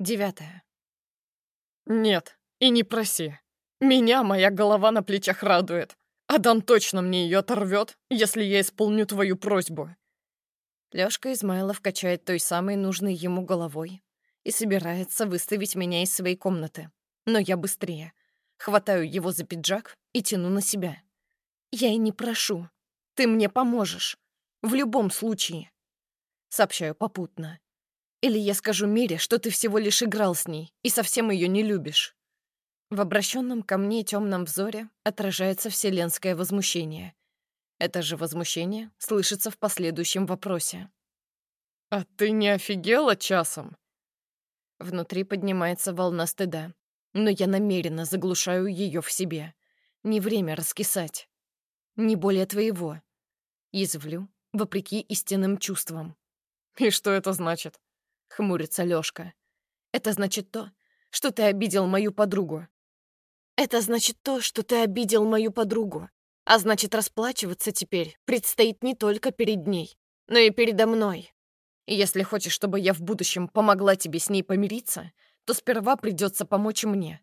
9. Нет, и не проси. Меня моя голова на плечах радует. Адан точно мне ее оторвет, если я исполню твою просьбу. Лёшка Измайлов качает той самой нужной ему головой и собирается выставить меня из своей комнаты. Но я быстрее. Хватаю его за пиджак и тяну на себя. Я и не прошу. Ты мне поможешь. В любом случае. Сообщаю попутно. Или я скажу Мире, что ты всего лишь играл с ней и совсем ее не любишь. В обращенном ко мне темном взоре отражается вселенское возмущение. Это же возмущение слышится в последующем вопросе. А ты не офигела часом? Внутри поднимается волна стыда, но я намеренно заглушаю ее в себе. Не время раскисать. Не более твоего. Язвлю, вопреки истинным чувствам. И что это значит? Хмурится Лёшка. Это значит то, что ты обидел мою подругу. Это значит то, что ты обидел мою подругу. А значит, расплачиваться теперь предстоит не только перед ней, но и передо мной. И если хочешь, чтобы я в будущем помогла тебе с ней помириться, то сперва придется помочь мне.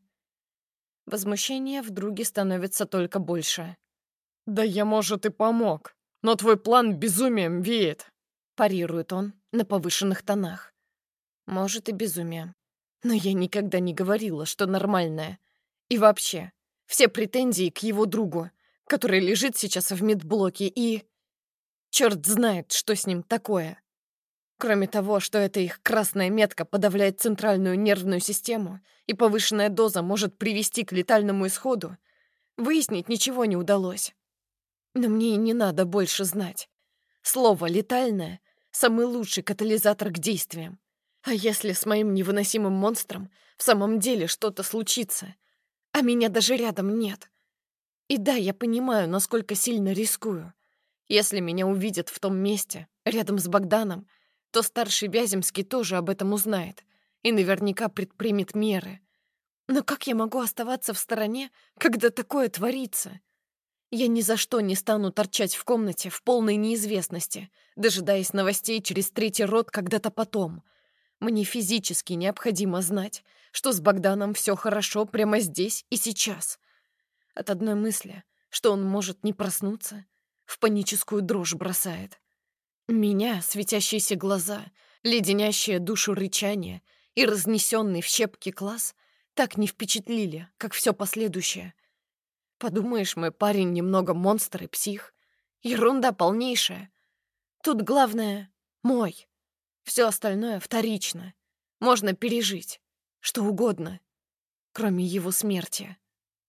Возмущение в друге становится только больше. Да я, может, и помог, но твой план безумием веет. Парирует он на повышенных тонах. Может, и безумие. Но я никогда не говорила, что нормальное. И вообще, все претензии к его другу, который лежит сейчас в медблоке, и... Черт знает, что с ним такое. Кроме того, что эта их красная метка подавляет центральную нервную систему, и повышенная доза может привести к летальному исходу, выяснить ничего не удалось. Но мне и не надо больше знать. Слово «летальное» — самый лучший катализатор к действиям. А если с моим невыносимым монстром в самом деле что-то случится, а меня даже рядом нет? И да, я понимаю, насколько сильно рискую. Если меня увидят в том месте, рядом с Богданом, то старший Вяземский тоже об этом узнает и наверняка предпримет меры. Но как я могу оставаться в стороне, когда такое творится? Я ни за что не стану торчать в комнате в полной неизвестности, дожидаясь новостей через третий род когда-то потом. Мне физически необходимо знать, что с Богданом все хорошо прямо здесь и сейчас. От одной мысли, что он может не проснуться, в паническую дрожь бросает. Меня светящиеся глаза, леденящее душу рычание и разнесенный в щепки класс так не впечатлили, как все последующее. Подумаешь, мой парень немного монстр и псих. Ерунда полнейшая. Тут главное — мой. Все остальное вторично. Можно пережить. Что угодно, кроме его смерти.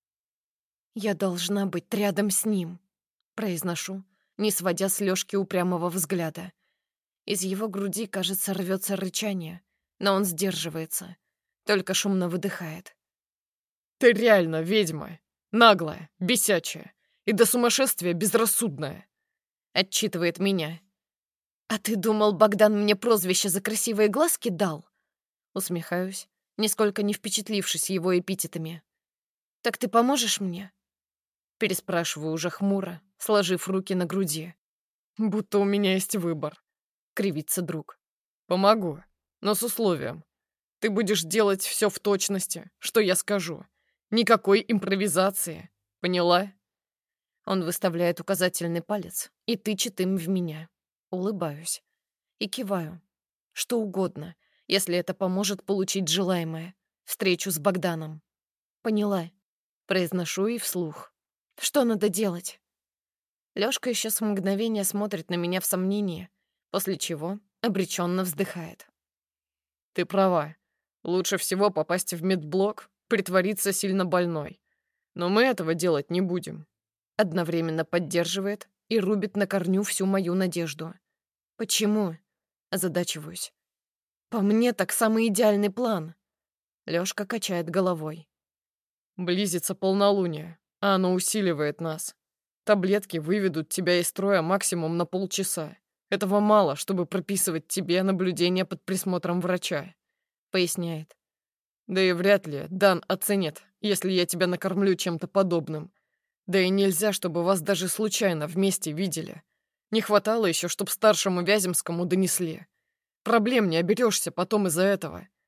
Я должна быть рядом с ним, произношу, не сводя с Лёшки упрямого взгляда. Из его груди, кажется, рвется рычание, но он сдерживается, только шумно выдыхает. Ты реально ведьма. Наглая, бесячая и до сумасшествия безрассудная. Отчитывает меня. «А ты думал, Богдан мне прозвище за красивые глазки дал?» Усмехаюсь, нисколько не впечатлившись его эпитетами. «Так ты поможешь мне?» Переспрашиваю уже хмуро, сложив руки на груди. Будто у меня есть выбор. Кривится друг. Помогу, но с условием. Ты будешь делать все в точности, что я скажу. Никакой импровизации. Поняла? Он выставляет указательный палец и тычет им в меня. Улыбаюсь. И киваю. Что угодно, если это поможет получить желаемое. Встречу с Богданом. Поняла. Произношу и вслух. Что надо делать? Лёшка еще с мгновения смотрит на меня в сомнении, после чего обреченно вздыхает. Ты права. Лучше всего попасть в медблок, притвориться сильно больной. Но мы этого делать не будем. Одновременно поддерживает и рубит на корню всю мою надежду. Почему? Озадачиваюсь. По мне так самый идеальный план. Лёшка качает головой. Близится полнолуние, а оно усиливает нас. Таблетки выведут тебя из строя максимум на полчаса. Этого мало, чтобы прописывать тебе наблюдение под присмотром врача. Поясняет. Да и вряд ли Дан оценит, если я тебя накормлю чем-то подобным. Да и нельзя, чтобы вас даже случайно вместе видели. Не хватало еще, чтоб старшему Вяземскому донесли. Проблем не оберешься потом из-за этого.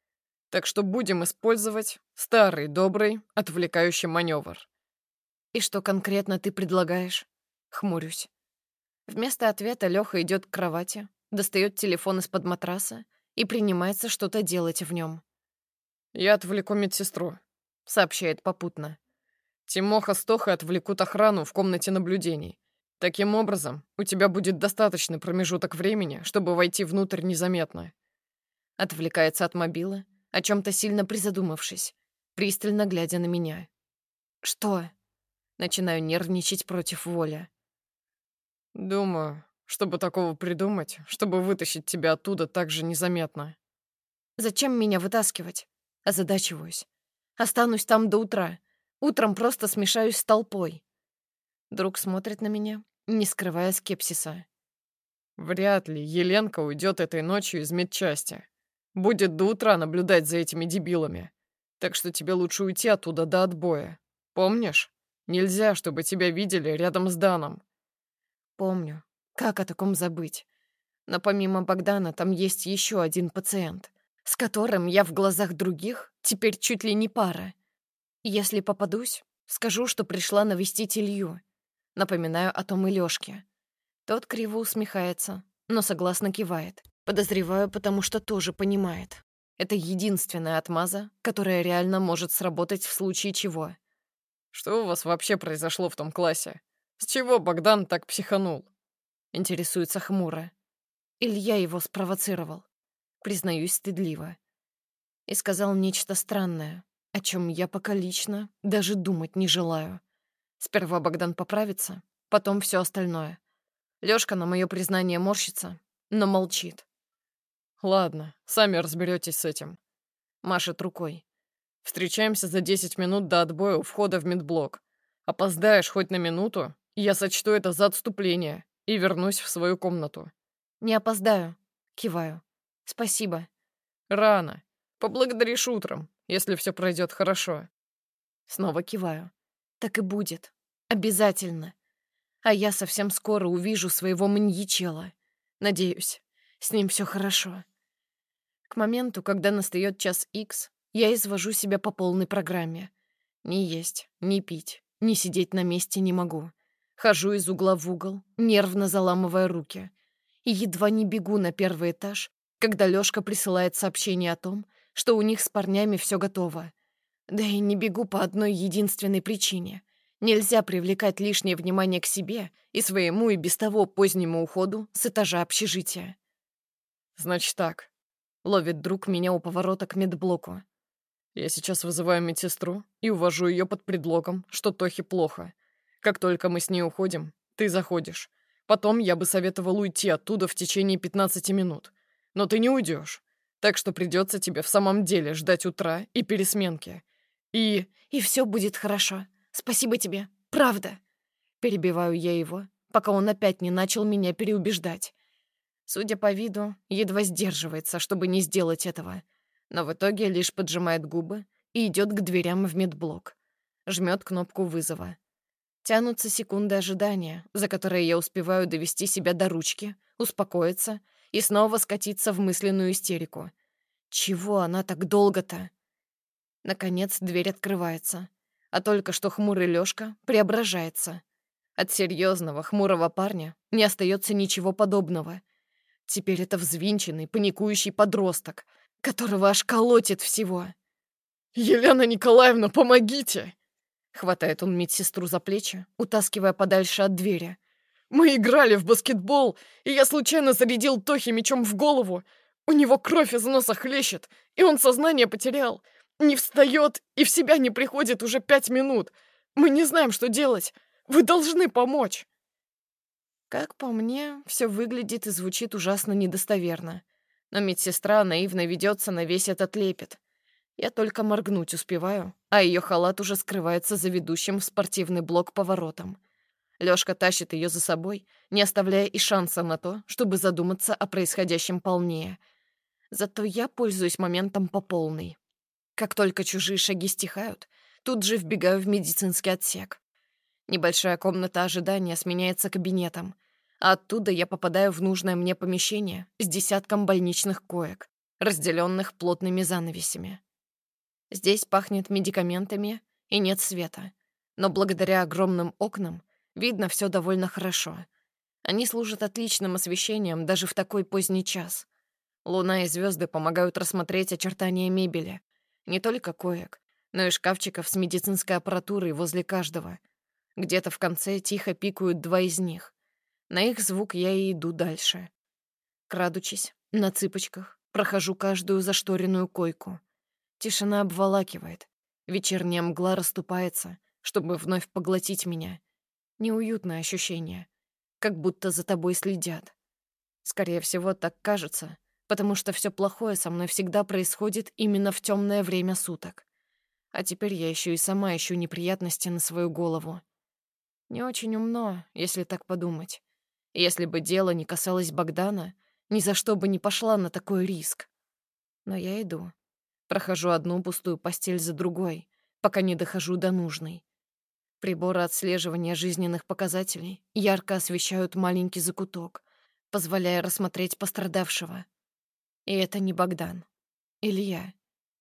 Так что будем использовать старый добрый отвлекающий маневр. И что конкретно ты предлагаешь? Хмурюсь. Вместо ответа Лёха идет к кровати, достает телефон из-под матраса и принимается что-то делать в нем. Я отвлеку медсестру, Сообщает попутно. Тимоха с Тохой отвлекут охрану в комнате наблюдений. Таким образом, у тебя будет достаточный промежуток времени, чтобы войти внутрь незаметно. Отвлекается от мобила, о чем-то сильно призадумавшись, пристально глядя на меня. Что? Начинаю нервничать против воли. Думаю, чтобы такого придумать, чтобы вытащить тебя оттуда так же незаметно. Зачем меня вытаскивать? Озадачиваюсь. Останусь там до утра. Утром просто смешаюсь с толпой. Друг смотрит на меня, не скрывая скепсиса. Вряд ли Еленка уйдет этой ночью из медчасти. Будет до утра наблюдать за этими дебилами. Так что тебе лучше уйти оттуда до отбоя. Помнишь? Нельзя, чтобы тебя видели рядом с Даном. Помню. Как о таком забыть? Но помимо Богдана там есть еще один пациент, с которым я в глазах других теперь чуть ли не пара. Если попадусь, скажу, что пришла навестить Илью. Напоминаю о том и Лёшке. Тот криво усмехается, но согласно кивает. Подозреваю, потому что тоже понимает. Это единственная отмаза, которая реально может сработать в случае чего. Что у вас вообще произошло в том классе? С чего Богдан так психанул? Интересуется хмуро. Илья его спровоцировал. Признаюсь стыдливо. И сказал нечто странное, о чем я пока лично даже думать не желаю. Сперва Богдан поправится, потом все остальное. Лёшка на мое признание морщится, но молчит. Ладно, сами разберетесь с этим. Машет рукой. Встречаемся за 10 минут до отбоя у входа в медблок. Опоздаешь хоть на минуту, и я сочту это за отступление и вернусь в свою комнату. Не опоздаю. Киваю. Спасибо. Рано. Поблагодаришь утром, если все пройдет хорошо. Снова киваю. Так и будет. Обязательно. А я совсем скоро увижу своего маньячела. Надеюсь, с ним все хорошо. К моменту, когда настает час икс, я извожу себя по полной программе. Ни есть, ни пить, ни сидеть на месте не могу. Хожу из угла в угол, нервно заламывая руки. И едва не бегу на первый этаж, когда Лёшка присылает сообщение о том, что у них с парнями все готово. Да и не бегу по одной единственной причине. Нельзя привлекать лишнее внимание к себе и своему и без того позднему уходу с этажа общежития. Значит так, Ловит друг меня у поворота к медблоку. я сейчас вызываю медсестру и увожу ее под предлогом, что Тохе плохо. Как только мы с ней уходим, ты заходишь. Потом я бы советовал уйти оттуда в течение 15 минут. Но ты не уйдешь. Так что придется тебе в самом деле ждать утра и пересменки. И все будет хорошо. Спасибо тебе. Правда. Перебиваю я его, пока он опять не начал меня переубеждать. Судя по виду, едва сдерживается, чтобы не сделать этого. Но в итоге лишь поджимает губы и идет к дверям в медблок. Жмет кнопку вызова. Тянутся секунды ожидания, за которые я успеваю довести себя до ручки, успокоиться и снова скатиться в мысленную истерику. Чего она так долго-то? Наконец дверь открывается, а только что хмурый Лёшка преображается. От серьезного хмурого парня не остается ничего подобного. Теперь это взвинченный, паникующий подросток, которого аж колотит всего. «Елена Николаевна, помогите!» Хватает он медсестру за плечи, утаскивая подальше от двери. «Мы играли в баскетбол, и я случайно зарядил Тохе мячом в голову. У него кровь из носа хлещет, и он сознание потерял. Не встает и в себя не приходит уже 5 минут. Мы не знаем, что делать. Вы должны помочь!» Как по мне, все выглядит и звучит ужасно недостоверно. Но медсестра наивно ведется на весь этот лепет. Я только моргнуть успеваю, а ее халат уже скрывается за ведущим в спортивный блок поворотом. Лёшка тащит ее за собой, не оставляя и шанса на то, чтобы задуматься о происходящем полнее. Зато я пользуюсь моментом по полной. Как только чужие шаги стихают, тут же вбегаю в медицинский отсек. Небольшая комната ожидания сменяется кабинетом, а оттуда я попадаю в нужное мне помещение с десятком больничных коек. разделенных плотными занавесями. Здесь пахнет медикаментами и нет света, но благодаря огромным окнам видно все довольно хорошо. Они служат отличным освещением даже в такой поздний час. Луна и звезды помогают рассмотреть очертания мебели, не только коек, но и шкафчиков с медицинской аппаратурой возле каждого. Где-то в конце тихо пикают два из них. На их звук я и иду дальше. Крадучись, на цыпочках, прохожу каждую зашторенную койку. Тишина обволакивает. Вечерняя мгла расступается, чтобы вновь поглотить меня. Неуютное ощущение, как будто за тобой следят. Скорее всего, так кажется, потому что все плохое со мной всегда происходит именно в темное время суток. А теперь я еще и сама ищу неприятности на свою голову. Не очень умно, если так подумать. Если бы дело не касалось Богдана, ни за что бы не пошла на такой риск. Но я иду. Прохожу одну пустую постель за другой, пока не дохожу до нужной. Приборы отслеживания жизненных показателей ярко освещают маленький закуток, позволяя рассмотреть пострадавшего. И это не Богдан. Илья.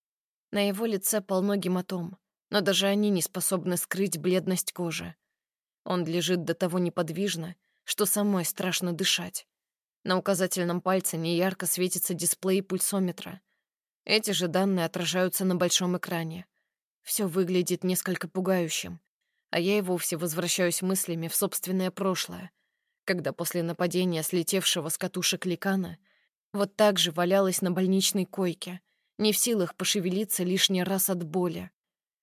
На его лице полно гематом, но даже они не способны скрыть бледность кожи. Он лежит до того неподвижно, что самой страшно дышать. На указательном пальце неярко светится дисплей пульсометра. Эти же данные отражаются на большом экране. Все выглядит несколько пугающим, а я и вовсе возвращаюсь мыслями в собственное прошлое, когда после нападения слетевшего с катушек ликана вот так же валялась на больничной койке, не в силах пошевелиться лишний раз от боли.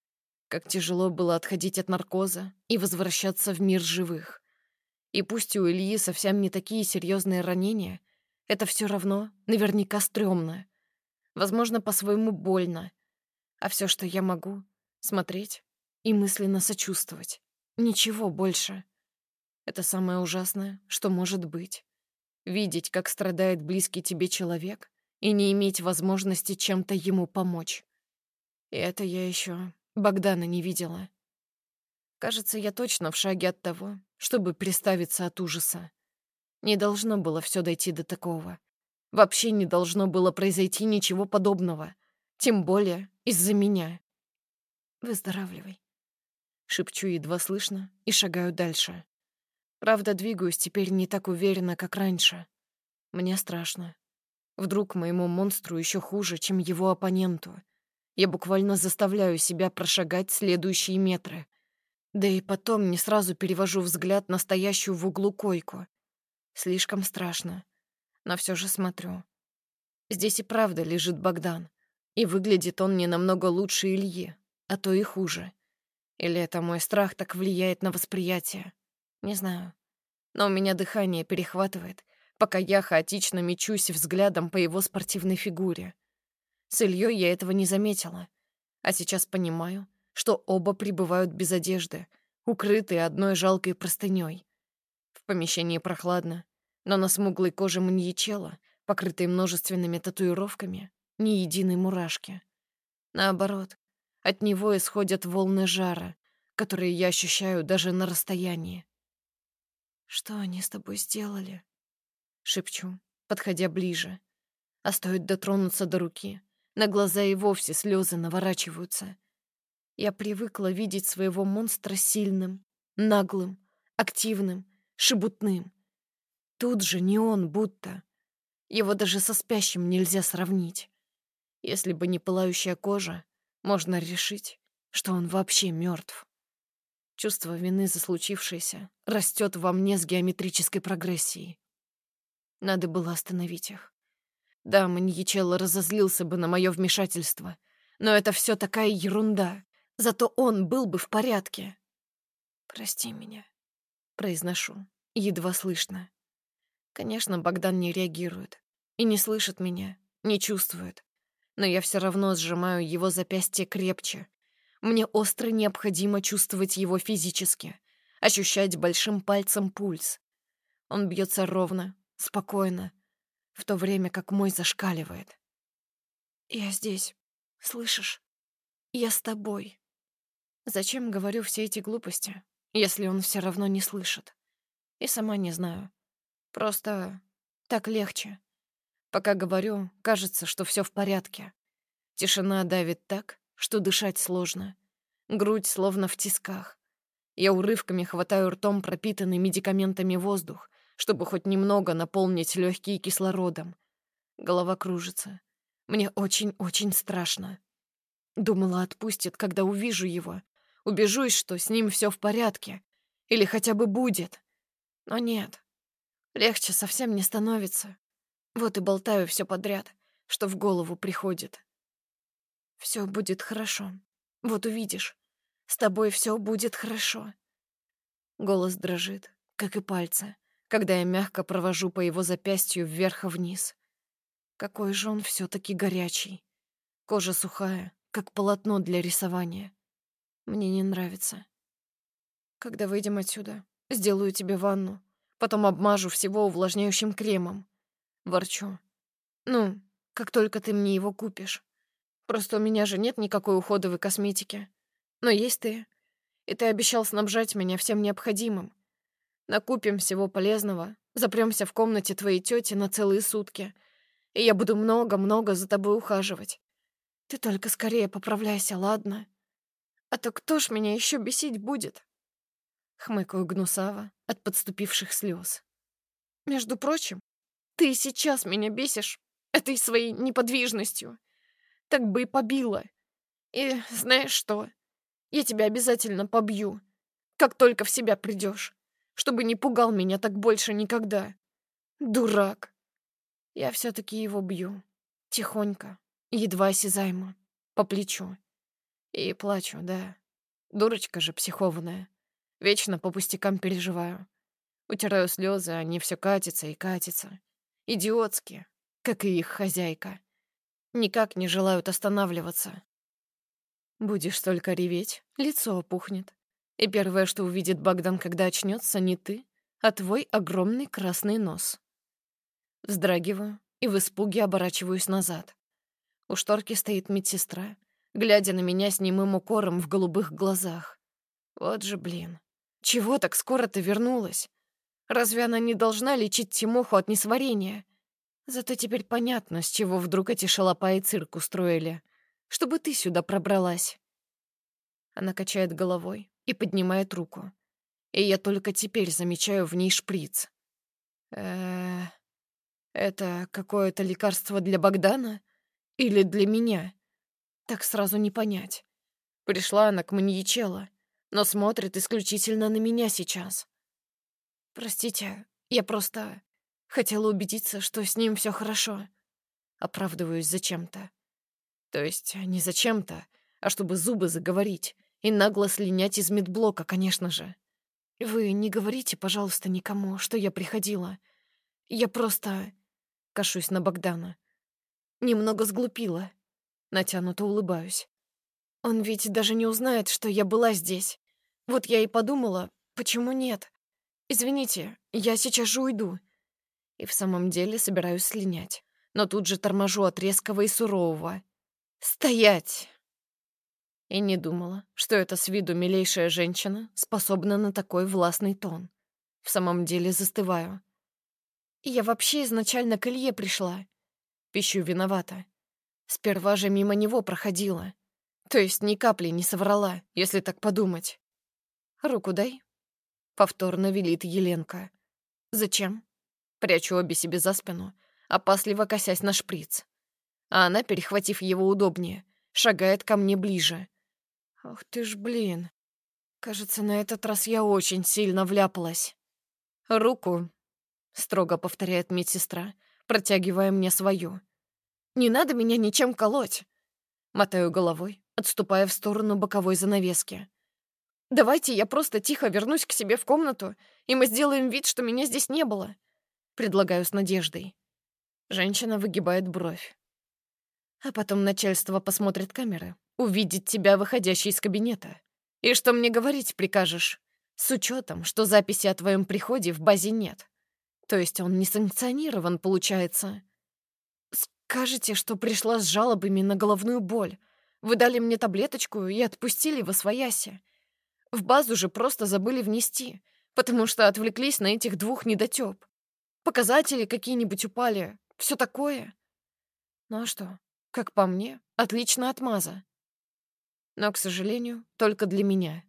Как тяжело было отходить от наркоза и возвращаться в мир живых. И пусть у Ильи совсем не такие серьезные ранения, это все равно наверняка стрёмно. Возможно, по-своему больно. А все, что я могу — смотреть и мысленно сочувствовать. Ничего больше. Это самое ужасное, что может быть. Видеть, как страдает близкий тебе человек, и не иметь возможности чем-то ему помочь. И это я еще Богдана не видела. Кажется, я точно в шаге от того, чтобы приставиться от ужаса. Не должно было все дойти до такого. Вообще не должно было произойти ничего подобного. Тем более из-за меня. «Выздоравливай», — шепчу едва слышно и шагаю дальше. Правда, двигаюсь теперь не так уверенно, как раньше. Мне страшно. Вдруг моему монстру еще хуже, чем его оппоненту. Я буквально заставляю себя прошагать следующие метры. Да и потом не сразу перевожу взгляд на стоящую в углу койку. Слишком страшно. Но все же смотрю. Здесь и правда лежит Богдан. И выглядит он не намного лучше Ильи, а то и хуже. Или это мой страх так влияет на восприятие? Не знаю. Но у меня дыхание перехватывает, пока я хаотично мечусь взглядом по его спортивной фигуре. С Ильей я этого не заметила. А сейчас понимаю, что оба пребывают без одежды, укрытые одной жалкой простыней. В помещении прохладно, но на смуглой коже маньячела, покрытой множественными татуировками, ни единой мурашки. Наоборот, от него исходят волны жара, которые я ощущаю даже на расстоянии. «Что они с тобой сделали?» — шепчу, подходя ближе. А стоит дотронуться до руки, на глаза и вовсе слезы наворачиваются. Я привыкла видеть своего монстра сильным, наглым, активным, шебутным. Тут же не он будто. Его даже со спящим нельзя сравнить. Если бы не пылающая кожа, можно решить, что он вообще мертв. Чувство вины за случившееся растет во мне с геометрической прогрессией. Надо было остановить их. Да, маньячелло разозлился бы на мое вмешательство, но это все такая ерунда. Зато он был бы в порядке. «Прости меня», — произношу, едва слышно. Конечно, Богдан не реагирует и не слышит меня, не чувствует. Но я все равно сжимаю его запястье крепче. Мне остро необходимо чувствовать его физически, ощущать большим пальцем пульс. Он бьется ровно, спокойно, в то время как мой зашкаливает. «Я здесь, слышишь? Я с тобой». Зачем говорю все эти глупости, если он все равно не слышит? И сама не знаю. Просто так легче. Пока говорю, кажется, что все в порядке. Тишина давит так, что дышать сложно. Грудь словно в тисках. Я урывками хватаю ртом пропитанный медикаментами воздух, чтобы хоть немного наполнить легкие кислородом. Голова кружится. Мне очень-очень страшно. Думала, отпустит, когда увижу его. Убежусь, что с ним все в порядке. Или хотя бы будет. Но нет. Легче совсем не становится. Вот и болтаю все подряд, что в голову приходит. Все будет хорошо. Вот увидишь. С тобой все будет хорошо. Голос дрожит, как и пальцы, когда я мягко провожу по его запястью вверх и вниз. Какой же он все-таки горячий. Кожа сухая, как полотно для рисования. Мне не нравится. Когда выйдем отсюда, сделаю тебе ванну, потом обмажу всего увлажняющим кремом. Ворчу. Ну, как только ты мне его купишь. Просто у меня же нет никакой уходовой косметики. Но есть ты. И ты обещал снабжать меня всем необходимым. Накупим всего полезного, запремся в комнате твоей тети на целые сутки, и я буду много-много за тобой ухаживать. Ты только скорее поправляйся, ладно? А то кто ж меня еще бесить будет? Хмыкаю гнусаво от подступивших слез. Между прочим, ты и сейчас меня бесишь этой своей неподвижностью. Так бы и побила. И знаешь что? Я тебя обязательно побью, как только в себя придешь, чтобы не пугал меня так больше никогда. Дурак. Я все-таки его бью. Тихонько, едва осязаемо, по плечу. И плачу, да. Дурочка же психованная. Вечно по пустякам переживаю. Утираю слезы, они все катятся и катятся. Идиотские, как и их хозяйка. Никак не желают останавливаться. Будешь только реветь, лицо опухнет. И первое, что увидит Богдан, когда очнется, не ты, а твой огромный красный нос. Вздрагиваю и в испуге оборачиваюсь назад. У шторки стоит медсестра, глядя на меня с немым укором в голубых глазах. Вот же блин. Чего так скоро ты вернулась? Разве она не должна лечить Тимоху от несварения? Зато теперь понятно, с чего вдруг эти шалопаи цирк устроили. Чтобы ты сюда пробралась. Она качает головой и поднимает руку. И я только теперь замечаю в ней шприц. Это какое-то лекарство для Богдана? Или для меня? Так сразу не понять. Пришла она к маньячелло, но смотрит исключительно на меня сейчас. Простите, я просто хотела убедиться, что с ним все хорошо. Оправдываюсь зачем-то. То есть не зачем-то, а чтобы зубы заговорить и нагло слинять из медблока, конечно же. Вы не говорите, пожалуйста, никому, что я приходила. Я просто... Кашусь на Богдана. Немного сглупила. Натянуто улыбаюсь. Он ведь даже не узнает, что я была здесь. Вот я и подумала, почему нет? Извините, я сейчас же уйду. И в самом деле собираюсь слинять. Но тут же торможу от резкого и сурового. «Стоять!» И не думала, что эта с виду милейшая женщина способна на такой властный тон. В самом деле застываю. Я вообще изначально к Илье пришла. Пищу виновата. Сперва же мимо него проходила. То есть ни капли не соврала, если так подумать. «Руку дай», — повторно велит Еленка. «Зачем?» Прячу обе себе за спину, опасливо косясь на шприц. А она, перехватив его удобнее, шагает ко мне ближе. Ох ты ж, блин. Кажется, на этот раз я очень сильно вляпалась. «Руку», — строго повторяет медсестра, протягивая мне свою. «Не надо меня ничем колоть». Мотаю головой, отступая в сторону боковой занавески. «Давайте я просто тихо вернусь к себе в комнату, и мы сделаем вид, что меня здесь не было», — предлагаю с надеждой. Женщина выгибает бровь. А потом начальство посмотрит камеры, увидит тебя, выходящей из кабинета. И что мне говорить прикажешь? С учетом, что записи о твоем приходе в базе нет. То есть он не санкционирован, получается. Скажете, что пришла с жалобами на головную боль. Вы дали мне таблеточку и отпустили восвояси. В базу же просто забыли внести, потому что отвлеклись на этих двух недотёп. Показатели какие-нибудь упали. все такое. Ну а что, как по мне, отлично отмаза. Но, к сожалению, только для меня.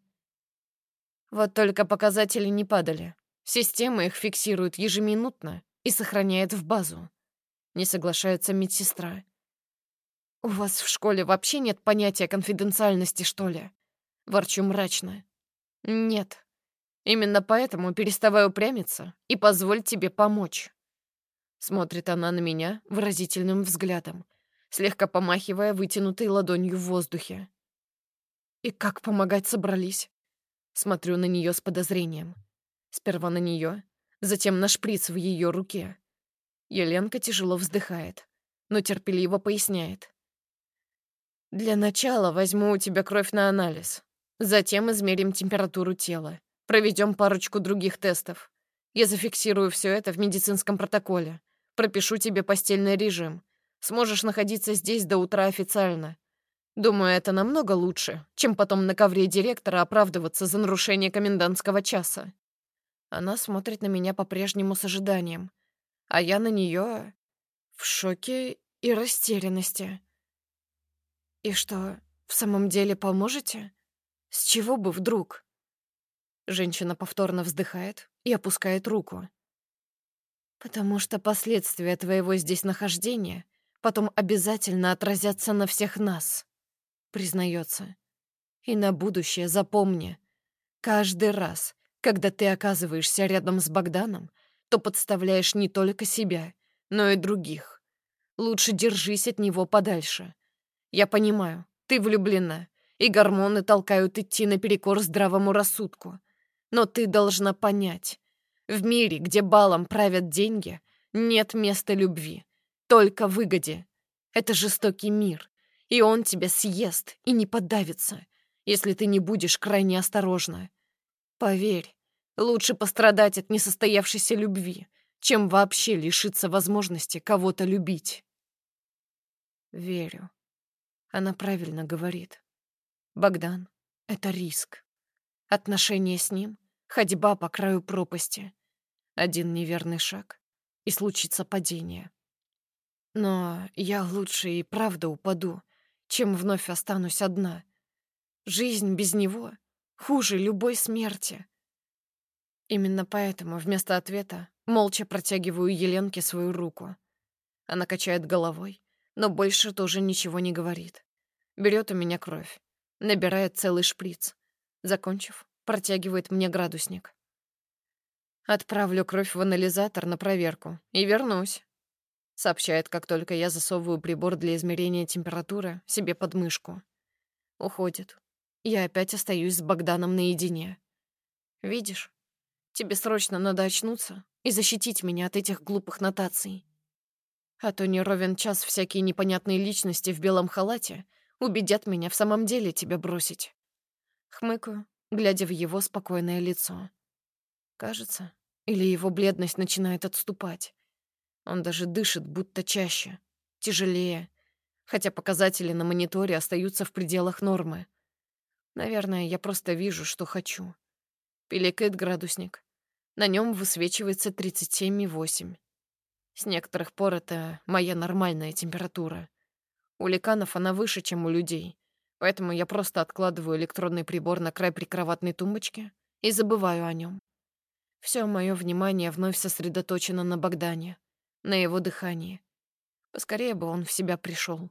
Вот только показатели не падали. Система их фиксирует ежеминутно и сохраняет в базу. Не соглашается медсестра. «У вас в школе вообще нет понятия конфиденциальности, что ли?» Ворчу мрачно. «Нет. Именно поэтому переставай упрямиться и позволь тебе помочь». Смотрит она на меня выразительным взглядом, слегка помахивая вытянутой ладонью в воздухе. «И как помогать собрались?» Смотрю на нее с подозрением. Сперва на нее, затем на шприц в ее руке. Еленка тяжело вздыхает, но терпеливо поясняет. «Для начала возьму у тебя кровь на анализ. Затем измерим температуру тела. Проведем парочку других тестов. Я зафиксирую все это в медицинском протоколе. Пропишу тебе постельный режим. Сможешь находиться здесь до утра официально. Думаю, это намного лучше, чем потом на ковре директора оправдываться за нарушение комендантского часа». Она смотрит на меня по-прежнему с ожиданием, а я на нее в шоке и растерянности. «И что, в самом деле поможете? С чего бы вдруг?» Женщина повторно вздыхает и опускает руку. «Потому что последствия твоего здесь нахождения потом обязательно отразятся на всех нас», признается. «И на будущее запомни, каждый раз, когда ты оказываешься рядом с Богданом, то подставляешь не только себя, но и других. Лучше держись от него подальше. Я понимаю, ты влюблена, и гормоны толкают идти наперекор здравому рассудку. Но ты должна понять, в мире, где балом правят деньги, нет места любви, только выгоде. Это жестокий мир, и он тебя съест и не подавится, если ты не будешь крайне осторожна. Поверь, лучше пострадать от несостоявшейся любви, чем вообще лишиться возможности кого-то любить». Верю. Она правильно говорит. Богдан — это риск. Отношения с ним — ходьба по краю пропасти. Один неверный шаг — и случится падение. Но я лучше и правда упаду, чем вновь останусь одна. Жизнь без него хуже любой смерти. Именно поэтому вместо ответа молча протягиваю Еленке свою руку. Она качает головой, но больше тоже ничего не говорит. Берет у меня кровь, набирает целый шприц. Закончив, протягивает мне градусник. «Отправлю кровь в анализатор на проверку и вернусь», сообщает, как только я засовываю прибор для измерения температуры себе под мышку. Уходит. Я опять остаюсь с Богданом наедине. «Видишь, тебе срочно надо очнуться и защитить меня от этих глупых нотаций. А то не ровен час всякие непонятные личности в белом халате убедят меня в самом деле тебя бросить». Хмыкаю, глядя в его спокойное лицо. Кажется, или его бледность начинает отступать. Он даже дышит, будто чаще, тяжелее, хотя показатели на мониторе остаются в пределах нормы. Наверное, я просто вижу, что хочу. Пиликает градусник. На нем высвечивается 37,8. С некоторых пор это моя нормальная температура. У ликанов она выше, чем у людей, поэтому я просто откладываю электронный прибор на край прикроватной тумбочки и забываю о нем. Все мое внимание вновь сосредоточено на Богдане, на его дыхании. Поскорее бы он в себя пришел.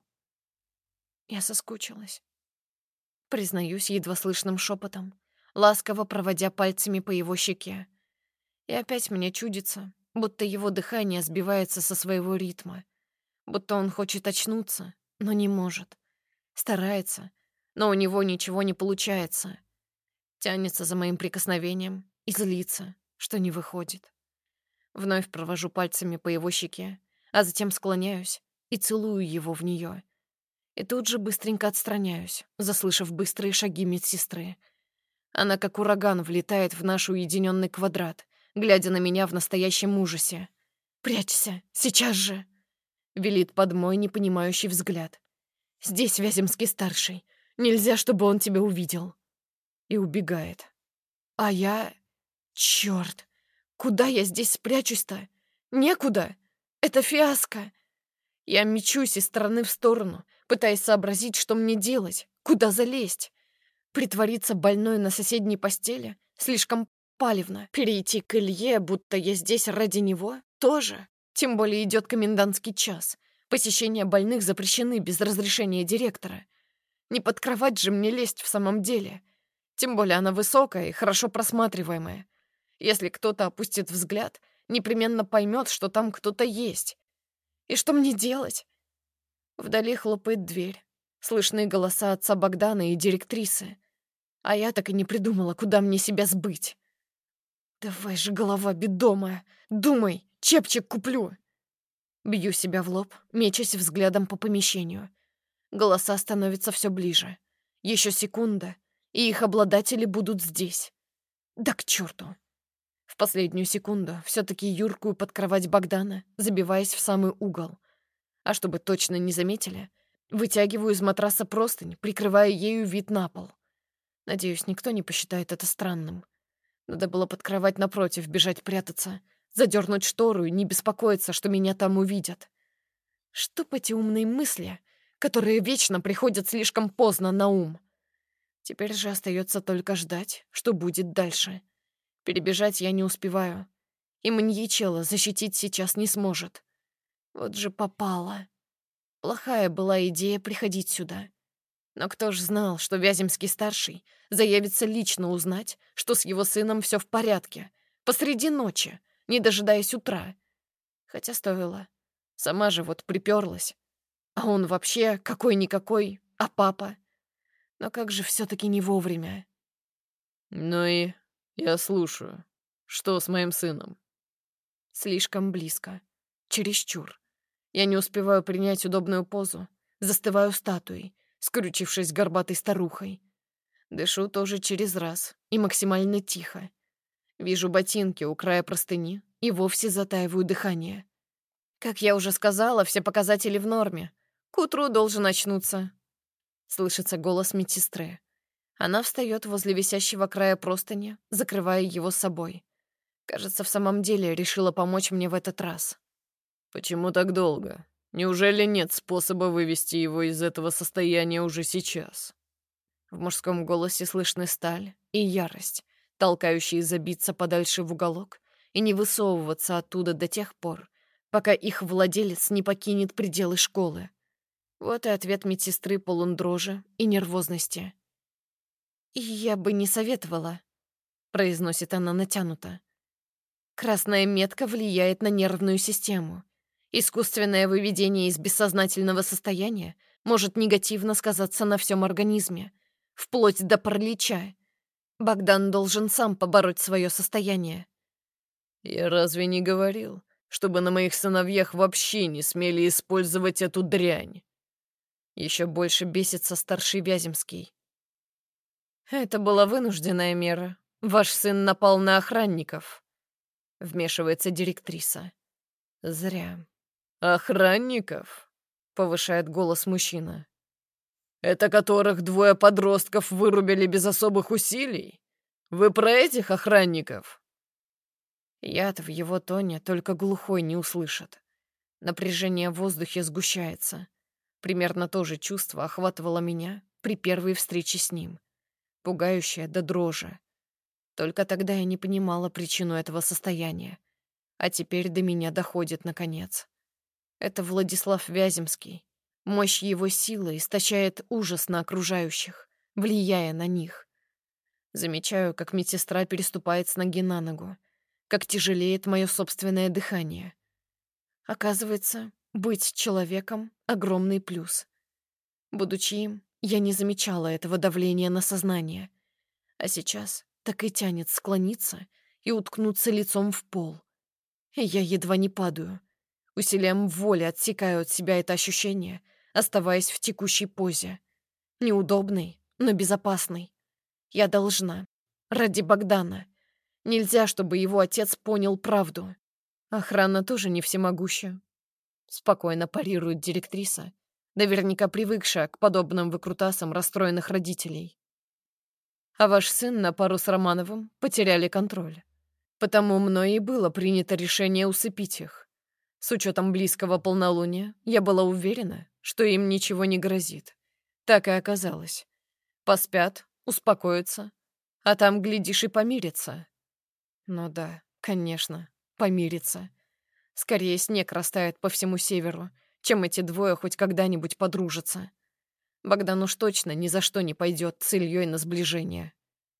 Я соскучилась. Признаюсь едва слышным шепотом, ласково проводя пальцами по его щеке. И опять мне чудится, будто его дыхание сбивается со своего ритма, будто он хочет очнуться, но не может. Старается, но у него ничего не получается. Тянется за моим прикосновением и злится, что не выходит. Вновь провожу пальцами по его щеке, а затем склоняюсь и целую его в нее. И тут же быстренько отстраняюсь, заслышав быстрые шаги медсестры. Она как ураган влетает в наш уединенный квадрат, глядя на меня в настоящем ужасе. «Прячься, сейчас же!» — велит под мой непонимающий взгляд. «Здесь Вяземский-старший. Нельзя, чтобы он тебя увидел». И убегает. А я... Чёрт! Куда я здесь спрячусь-то? Некуда! Это фиаско. Я мечусь из стороны в сторону, пытаясь сообразить, что мне делать, куда залезть. Притвориться больной на соседней постели слишком палевно. Перейти к Илье, будто я здесь ради него, тоже. Тем более идет комендантский час. Посещения больных запрещены без разрешения директора. Не под кровать же мне лезть в самом деле. Тем более она высокая и хорошо просматриваемая. Если кто-то опустит взгляд, непременно поймет, что там кто-то есть. И что мне делать? Вдали хлопает дверь. Слышны голоса отца Богдана и директрисы. А я так и не придумала, куда мне себя сбыть. Давай же, голова бедомая, думай, чепчик куплю. Бью себя в лоб, мечась взглядом по помещению. Голоса становятся все ближе. Еще секунда, и их обладатели будут здесь. Да к черту. В последнюю секунду все-таки юркую под кровать Богдана, забиваясь в самый угол. А чтобы точно не заметили, вытягиваю из матраса простынь, прикрывая ею вид на пол. Надеюсь, никто не посчитает это странным. Надо было под кровать напротив бежать прятаться, задернуть штору и не беспокоиться, что меня там увидят. Чтоб эти умные мысли, которые вечно приходят слишком поздно на ум. Теперь же остается только ждать, что будет дальше. Перебежать я не успеваю. И маньячелло защитить сейчас не сможет. Вот же попало. Плохая была идея приходить сюда. Но кто ж знал, что Вяземский-старший заявится лично узнать, что с его сыном все в порядке, посреди ночи, не дожидаясь утра. Хотя стоило. Сама же вот приперлась. А он вообще какой-никакой, а папа. Но как же все-таки не вовремя. Ну и я слушаю. Что с моим сыном? Слишком близко. Чересчур. Я не успеваю принять удобную позу. Застываю статуей, скрючившись горбатой старухой. Дышу тоже через раз и максимально тихо. Вижу ботинки у края простыни и вовсе затаиваю дыхание. Как я уже сказала, все показатели в норме. К утру должен очнуться. Слышится голос медсестры. Она встает возле висящего края простыни, закрывая его собой. Кажется, в самом деле решила помочь мне в этот раз. Почему так долго? Неужели нет способа вывести его из этого состояния уже сейчас? В мужском голосе слышны сталь и ярость, толкающие забиться подальше в уголок и не высовываться оттуда до тех пор, пока их владелец не покинет пределы школы. Вот и ответ медсестры полон дрожи и нервозности. «Я бы не советовала», — произносит она натянуто. «Красная метка влияет на нервную систему. Искусственное выведение из бессознательного состояния может негативно сказаться на всем организме, вплоть до паралича. Богдан должен сам побороть свое состояние». Я разве не говорил, чтобы на моих сыновьях вообще не смели использовать эту дрянь? Еще больше бесится старший Вяземский. «Это была вынужденная мера. Ваш сын напал на охранников», — вмешивается директриса. «Зря». Охранников? Повышает голос мужчина. Это которых двое подростков вырубили без особых усилий? Вы про этих охранников? Яд в его тоне только глухой не услышит. Напряжение в воздухе сгущается. Примерно то же чувство охватывало меня при первой встрече с ним. Пугающее до дрожи. Только тогда я не понимала причину этого состояния. А теперь до меня доходит наконец. Это Владислав Вяземский. Мощь его силы источает ужас на окружающих, влияя на них. Замечаю, как медсестра переступает с ноги на ногу, как тяжелеет мое собственное дыхание. Оказывается, быть человеком — огромный плюс. Будучи им, я не замечала этого давления на сознание. А сейчас так и тянет склониться и уткнуться лицом в пол. И я едва не падаю. Усилием воли отсекаю от себя это ощущение, оставаясь в текущей позе. Неудобной, но безопасной. Я должна. Ради Богдана. Нельзя, чтобы его отец понял правду. Охрана тоже не всемогуща. Спокойно парирует директриса, наверняка привыкшая к подобным выкрутасам расстроенных родителей. А ваш сын на пару с Романовым потеряли контроль. Потому мной и было принято решение усыпить их. С учетом близкого полнолуния, я была уверена, что им ничего не грозит. Так и оказалось. Поспят, успокоятся, а там, глядишь, и помирятся. Ну да, конечно, помирятся. Скорее снег растает по всему северу, чем эти двое хоть когда-нибудь подружатся. Богдан уж точно ни за что не пойдет с Ильей на сближение.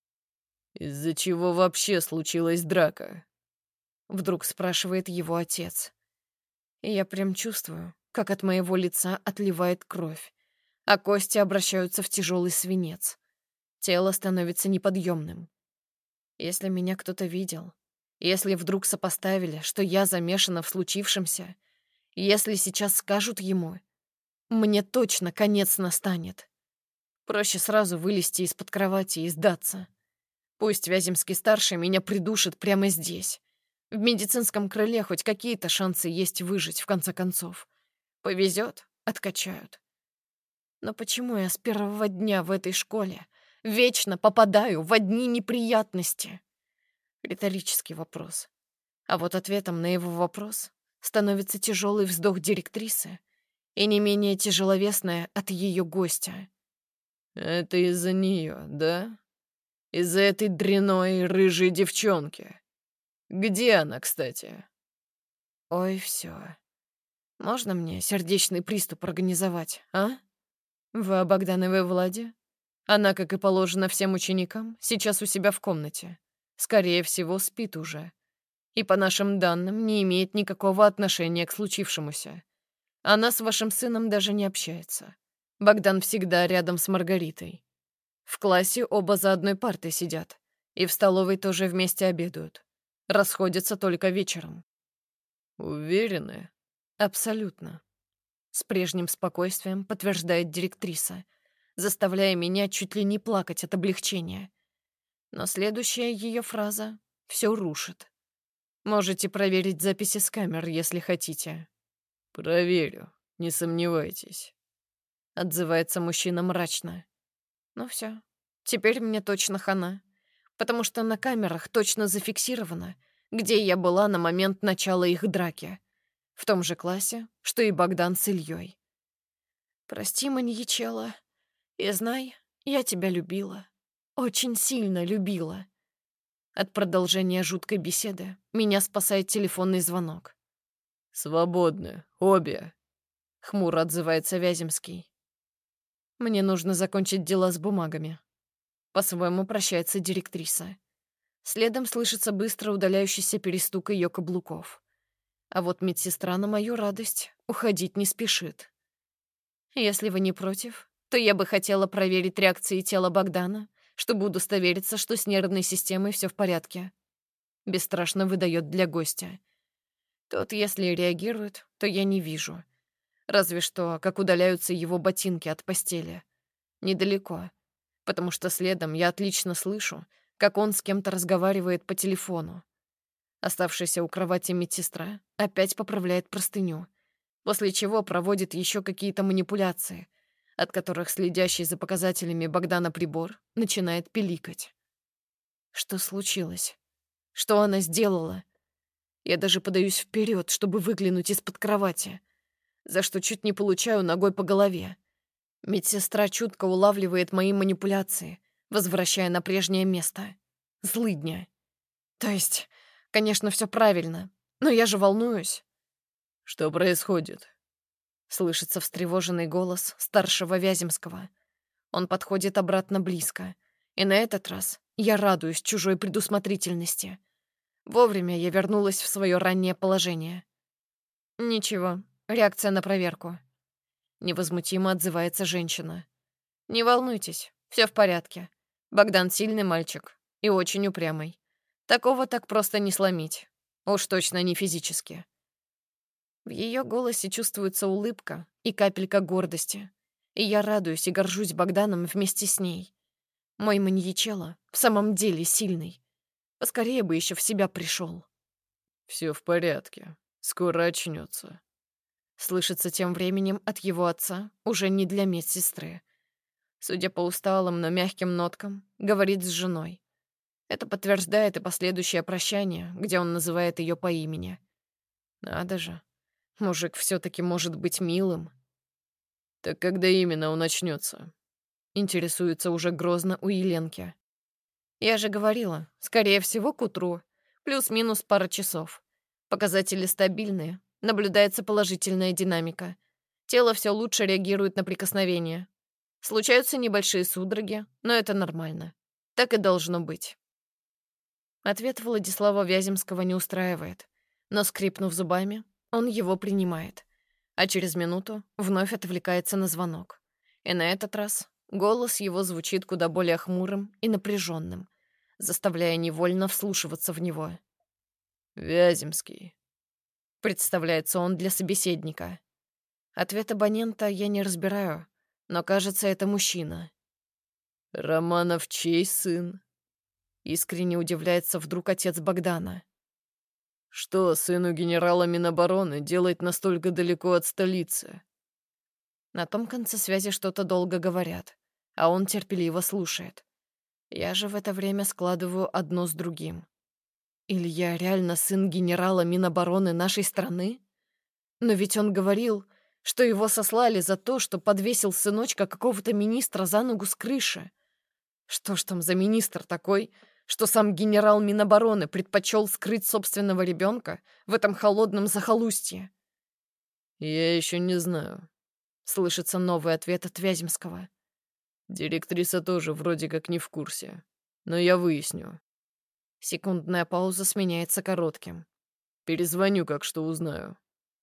«Из-за чего вообще случилась драка?» Вдруг спрашивает его отец. И я прям чувствую, как от моего лица отливает кровь, а кости обращаются в тяжелый свинец. Тело становится неподъемным. Если меня кто-то видел, если вдруг сопоставили, что я замешана в случившемся, если сейчас скажут ему, мне точно конец настанет. Проще сразу вылезти из-под кровати и сдаться. Пусть Вяземский-старший меня придушит прямо здесь. В медицинском крыле хоть какие-то шансы есть выжить, в конце концов. Повезет — откачают. Но почему я с первого дня в этой школе вечно попадаю в одни неприятности? Риторический вопрос. А вот ответом на его вопрос становится тяжелый вздох директрисы и не менее тяжеловесное от ее гостя. «Это из-за нее, да? Из-за этой дряной рыжей девчонки. Где она, кстати?» Ой, все. Можно мне сердечный приступ организовать, а? Вы о Богдановой Владе? Она, как и положено всем ученикам, сейчас у себя в комнате. Скорее всего, спит уже. И, по нашим данным, не имеет никакого отношения к случившемуся. Она с вашим сыном даже не общается. Богдан всегда рядом с Маргаритой. В классе оба за одной партой сидят. И в столовой тоже вместе обедают. Расходятся только вечером. «Уверены?» Абсолютно. С прежним спокойствием подтверждает директриса, заставляя меня чуть ли не плакать от облегчения. Но следующая ее фраза все рушит. Можете проверить записи с камер, если хотите. «Проверю, не сомневайтесь», — отзывается мужчина мрачно. Ну все, теперь мне точно хана, потому что на камерах точно зафиксировано, где я была на момент начала их драки. В том же классе, что и Богдан с Ильей. Прости, маньячела, и знай, я тебя любила. Очень сильно любила. От продолжения жуткой беседы меня спасает телефонный звонок. «Свободны, обе», — хмуро отзывается Вяземский. Мне нужно закончить дела с бумагами. По-своему прощается директриса. Следом слышится быстро удаляющийся перестук ее каблуков. А вот медсестра, на мою радость, уходить не спешит. Если вы не против, то я бы хотела проверить реакции тела Богдана, чтобы удостовериться, что с нервной системой все в порядке. Бесстрашно выдает для гостя. Тот, если реагирует, то я не вижу. Разве что, как удаляются его ботинки от постели. Недалеко, потому что следом я отлично слышу, как он с кем-то разговаривает по телефону. Оставшаяся у кровати медсестра опять поправляет простыню, после чего проводит еще какие-то манипуляции, от которых следящий за показателями Богдана прибор начинает пиликать. Что случилось? Что она сделала? Я даже подаюсь вперед, чтобы выглянуть из-под кровати, за что чуть не получаю ногой по голове. Медсестра чутко улавливает мои манипуляции, возвращая на прежнее место. Злыдня. То есть, конечно, все правильно, но я же волнуюсь. «Что происходит?» Слышится встревоженный голос старшего Вяземского. Он подходит обратно близко, и на этот раз я радуюсь чужой предусмотрительности. Вовремя я вернулась в свое раннее положение. Ничего, реакция на проверку. Невозмутимо отзывается женщина. Не волнуйтесь, все в порядке. Богдан сильный мальчик и очень упрямый. Такого так просто не сломить. Уж точно не физически. В ее голосе чувствуется улыбка и капелька гордости. И я радуюсь и горжусь Богданом вместе с ней. Мой маньячелло в самом деле сильный. Поскорее бы еще в себя пришел. «Все в порядке. Скоро очнется». Слышится тем временем от его отца, уже не для медсестры. Судя по усталым, но мягким ноткам, говорит с женой. Это подтверждает и последующее прощание, где он называет ее по имени. Надо же. Мужик все-таки может быть милым. Так когда именно он начнется? Интересуется уже грозно у Еленки. Я же говорила, скорее всего, к утру. Плюс-минус пара часов. Показатели стабильные, наблюдается положительная динамика. Тело все лучше реагирует на прикосновение. Случаются небольшие судороги, но это нормально. Так и должно быть. Ответ Владислава Вяземского не устраивает, но, скрипнув зубами, он его принимает, а через минуту вновь отвлекается на звонок. И на этот раз голос его звучит куда более хмурым и напряженным, заставляя невольно вслушиваться в него. «Вяземский», — представляется он для собеседника. Ответ абонента я не разбираю, но, кажется, это мужчина. «Романов чей сын?» Искренне удивляется вдруг отец Богдана. «Что сыну генерала Минобороны делать настолько далеко от столицы?» На том конце связи что-то долго говорят, а он терпеливо слушает. Я же в это время складываю одно с другим. Илья реально сын генерала Минобороны нашей страны? Но ведь он говорил, что его сослали за то, что подвесил сыночка какого-то министра за ногу с крыши. Что ж там за министр такой, что сам генерал Минобороны предпочел скрыть собственного ребенка в этом холодном захолустье? «Я еще не знаю», — слышится новый ответ от Вяземского. «Директриса тоже вроде как не в курсе, но я выясню». Секундная пауза сменяется коротким. «Перезвоню, как что узнаю».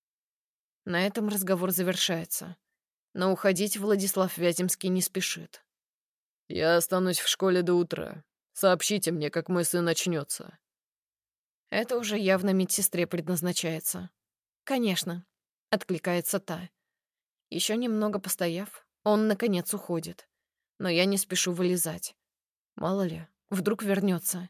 На этом разговор завершается, но уходить Владислав Вяземский не спешит. «Я останусь в школе до утра. Сообщите мне, как мой сын очнется». Это уже явно медсестре предназначается. «Конечно», — откликается та. Еще немного постояв, он, наконец, уходит. Но я не спешу вылезать. Мало ли, вдруг вернется.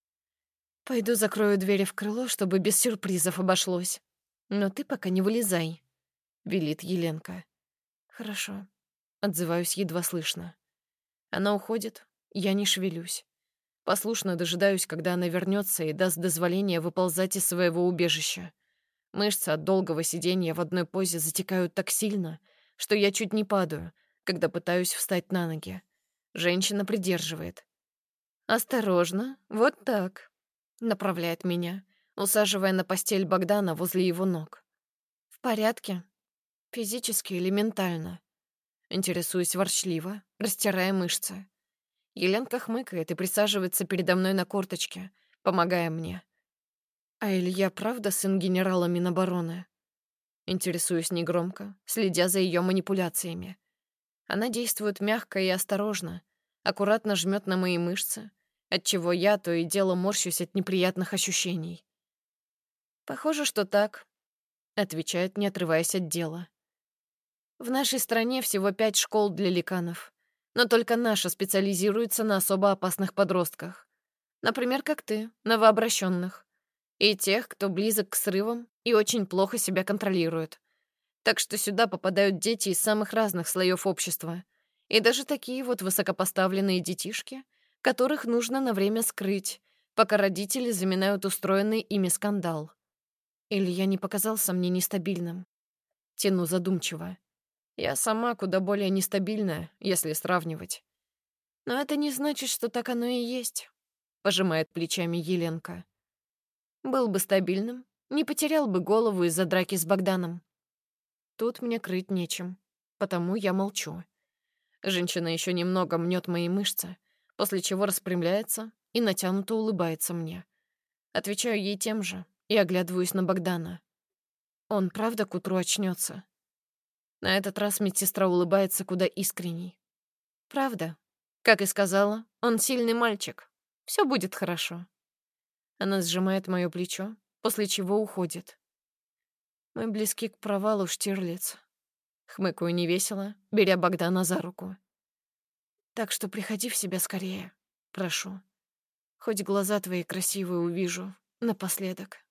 «Пойду закрою двери в крыло, чтобы без сюрпризов обошлось. Но ты пока не вылезай», — велит Еленка. «Хорошо», — отзываюсь едва слышно. Она уходит, я не шевелюсь. Послушно дожидаюсь, когда она вернется и даст дозволение выползать из своего убежища. Мышцы от долгого сидения в одной позе затекают так сильно, что я чуть не падаю, когда пытаюсь встать на ноги. Женщина придерживает. «Осторожно, вот так», — направляет меня, усаживая на постель Богдана возле его ног. «В порядке? Физически или ментально?» Интересуюсь ворчливо, растирая мышцы. Еленка хмыкает и присаживается передо мной на корточке, помогая мне. «А Илья правда сын генерала Минобороны?» Интересуюсь негромко, следя за ее манипуляциями. Она действует мягко и осторожно, аккуратно жмет на мои мышцы, отчего я то и дело морщусь от неприятных ощущений. «Похоже, что так», — отвечает, не отрываясь от дела. «В нашей стране всего 5 школ для ликанов, но только наша специализируется на особо опасных подростках. Например, как ты, новообращенных. И тех, кто близок к срывам и очень плохо себя контролирует. Так что сюда попадают дети из самых разных слоев общества. И даже такие вот высокопоставленные детишки, которых нужно на время скрыть, пока родители заминают устроенный ими скандал. Илья не показался мне нестабильным. Тяну задумчиво. Я сама куда более нестабильная, если сравнивать. Но это не значит, что так оно и есть, пожимает плечами Еленка. Был бы стабильным, не потерял бы голову из-за драки с Богданом. Тут мне крыть нечем, потому я молчу. Женщина еще немного мнет мои мышцы, после чего распрямляется и натянуто улыбается мне. Отвечаю ей тем же и оглядываюсь на Богдана. Он правда к утру очнется? На этот раз медсестра улыбается куда искренней. Правда. Как и сказала, он сильный мальчик. Все будет хорошо. Она сжимает мое плечо, после чего уходит. Мы близки к провалу, Штирлиц. Хмыкаю невесело, беря Богдана за руку. Так что приходи в себя скорее, прошу. Хоть глаза твои красивые увижу напоследок.